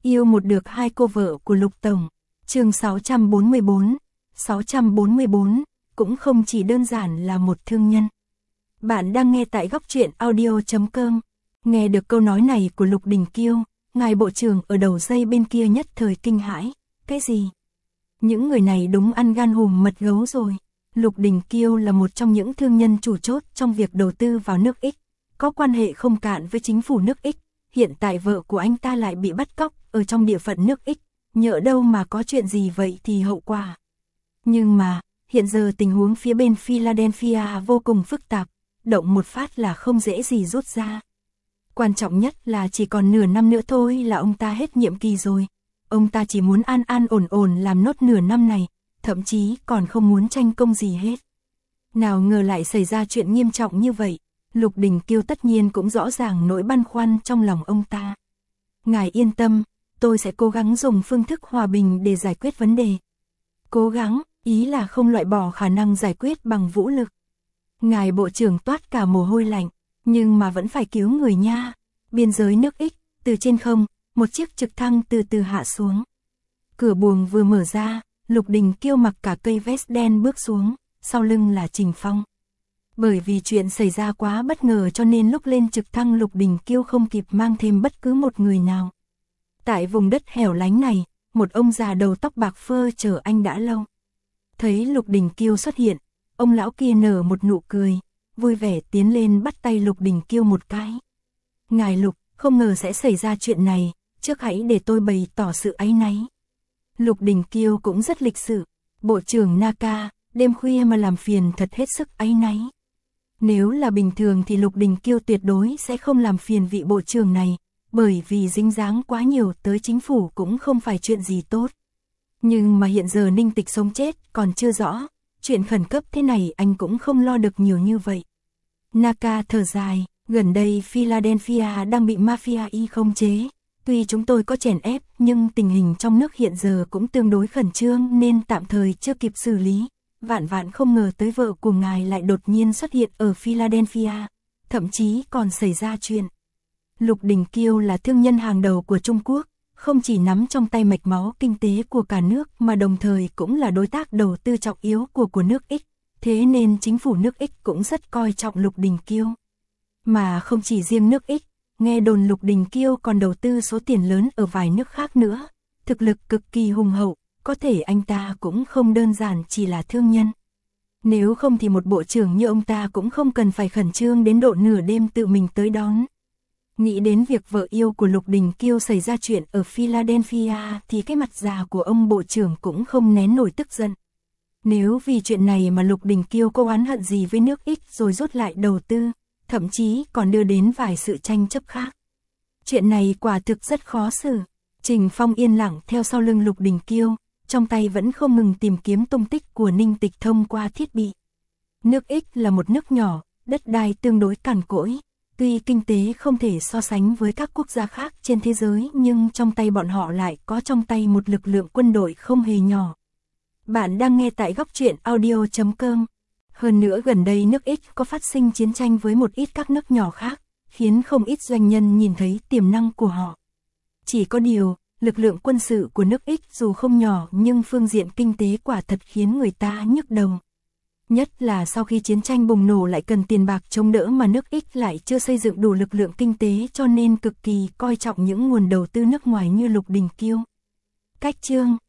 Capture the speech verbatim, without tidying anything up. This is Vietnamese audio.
Yêu một được hai cô vợ của Lục Tổng. Chương sáu trăm bốn mươi bốn. sáu trăm bốn mươi bốn, cũng không chỉ đơn giản là một thương nhân. Bạn đang nghe tại góc truyện audio chấm com. Nghe được câu nói này của Lục Đình Kiêu, ngài bộ trưởng ở đầu dây bên kia nhất thời kinh hãi. Cái gì? Những người này đúng ăn gan hùm mật gấu rồi. Lục Đình Kiêu là một trong những thương nhân chủ chốt trong việc đầu tư vào nước X, có quan hệ không cạn với chính phủ nước X. Hiện tại vợ của anh ta lại bị bắt cóc ở trong địa phận nước X, nhỡ đâu mà có chuyện gì vậy thì hậu quả. Nhưng mà, hiện giờ tình huống phía bên Philadelphia vô cùng phức tạp, động một phát là không dễ gì rút ra. Quan trọng nhất là chỉ còn nửa năm nữa thôi là ông ta hết nhiệm kỳ rồi. Ông ta chỉ muốn an an ổn ổn làm nốt nửa năm này, thậm chí còn không muốn tranh công gì hết. Nào ngờ lại xảy ra chuyện nghiêm trọng như vậy. Lục Đình Kiêu tất nhiên cũng rõ ràng nỗi băn khoăn trong lòng ông ta. Ngài yên tâm, tôi sẽ cố gắng dùng phương thức hòa bình để giải quyết vấn đề. Cố gắng, ý là không loại bỏ khả năng giải quyết bằng vũ lực. Ngài bộ trưởng toát cả mồ hôi lạnh, nhưng mà vẫn phải cứu người nha. Biên giới nước X, từ trên không, một chiếc trực thăng từ từ hạ xuống. Cửa buồng vừa mở ra, Lục Đình Kiêu mặc cả cây vest đen bước xuống, sau lưng là Trình Phong. Bởi vì chuyện xảy ra quá bất ngờ cho nên lúc lên trực thăng Lục Đình Kiêu không kịp mang thêm bất cứ một người nào. Tại vùng đất hẻo lánh này, một ông già đầu tóc bạc phơ chờ anh đã lâu. Thấy Lục Đình Kiêu xuất hiện, ông lão kia nở một nụ cười, vui vẻ tiến lên bắt tay Lục Đình Kiêu một cái. Ngài Lục, không ngờ sẽ xảy ra chuyện này, trước hãy để tôi bày tỏ sự áy náy. Lục Đình Kiêu cũng rất lịch sự, bộ trưởng Naka, đêm khuya mà làm phiền thật hết sức áy náy. Nếu là bình thường thì Lục Đình Kiêu tuyệt đối sẽ không làm phiền vị bộ trưởng này, bởi vì dính dáng quá nhiều tới chính phủ cũng không phải chuyện gì tốt. Nhưng mà hiện giờ Ninh Tịch sống chết còn chưa rõ, chuyện khẩn cấp thế này anh cũng không lo được nhiều như vậy. Naka thở dài, gần đây Philadelphia đang bị mafia y khống chế. Tuy chúng tôi có chèn ép nhưng tình hình trong nước hiện giờ cũng tương đối khẩn trương nên tạm thời chưa kịp xử lý. Vạn vạn không ngờ tới vợ của ngài lại đột nhiên xuất hiện ở Philadelphia, thậm chí còn xảy ra chuyện. Lục Đình Kiêu là thương nhân hàng đầu của Trung Quốc, không chỉ nắm trong tay mạch máu kinh tế của cả nước mà đồng thời cũng là đối tác đầu tư trọng yếu của của nước X, thế nên chính phủ nước X cũng rất coi trọng Lục Đình Kiêu. Mà không chỉ riêng nước X, nghe đồn Lục Đình Kiêu còn đầu tư số tiền lớn ở vài nước khác nữa, thực lực cực kỳ hùng hậu. Có thể anh ta cũng không đơn giản chỉ là thương nhân. Nếu không thì một bộ trưởng như ông ta cũng không cần phải khẩn trương đến độ nửa đêm tự mình tới đón. Nghĩ đến việc vợ yêu của Lục Đình Kiêu xảy ra chuyện ở Philadelphia thì cái mặt già của ông bộ trưởng cũng không nén nổi tức giận. Nếu vì chuyện này mà Lục Đình Kiêu có oán hận gì với nước X rồi rút lại đầu tư, thậm chí còn đưa đến vài sự tranh chấp khác. Chuyện này quả thực rất khó xử. Trình Phong yên lặng theo sau lưng Lục Đình Kiêu, trong tay vẫn không ngừng tìm kiếm tung tích của Ninh Tịch thông qua thiết bị. Nước X là một nước nhỏ, đất đai tương đối cằn cỗi, tuy kinh tế không thể so sánh với các quốc gia khác trên thế giới nhưng trong tay bọn họ lại có trong tay một lực lượng quân đội không hề nhỏ. Bạn đang nghe tại góc truyện audio chấm com. Hơn nữa gần đây nước X có phát sinh chiến tranh với một ít các nước nhỏ khác, khiến không ít doanh nhân nhìn thấy tiềm năng của họ. Chỉ có điều, lực lượng quân sự của nước X dù không nhỏ nhưng phương diện kinh tế quả thật khiến người ta nhức đầu. Nhất là sau khi chiến tranh bùng nổ lại cần tiền bạc chống đỡ mà nước X lại chưa xây dựng đủ lực lượng kinh tế cho nên cực kỳ coi trọng những nguồn đầu tư nước ngoài như Lục Đình Kiêu. Cách chương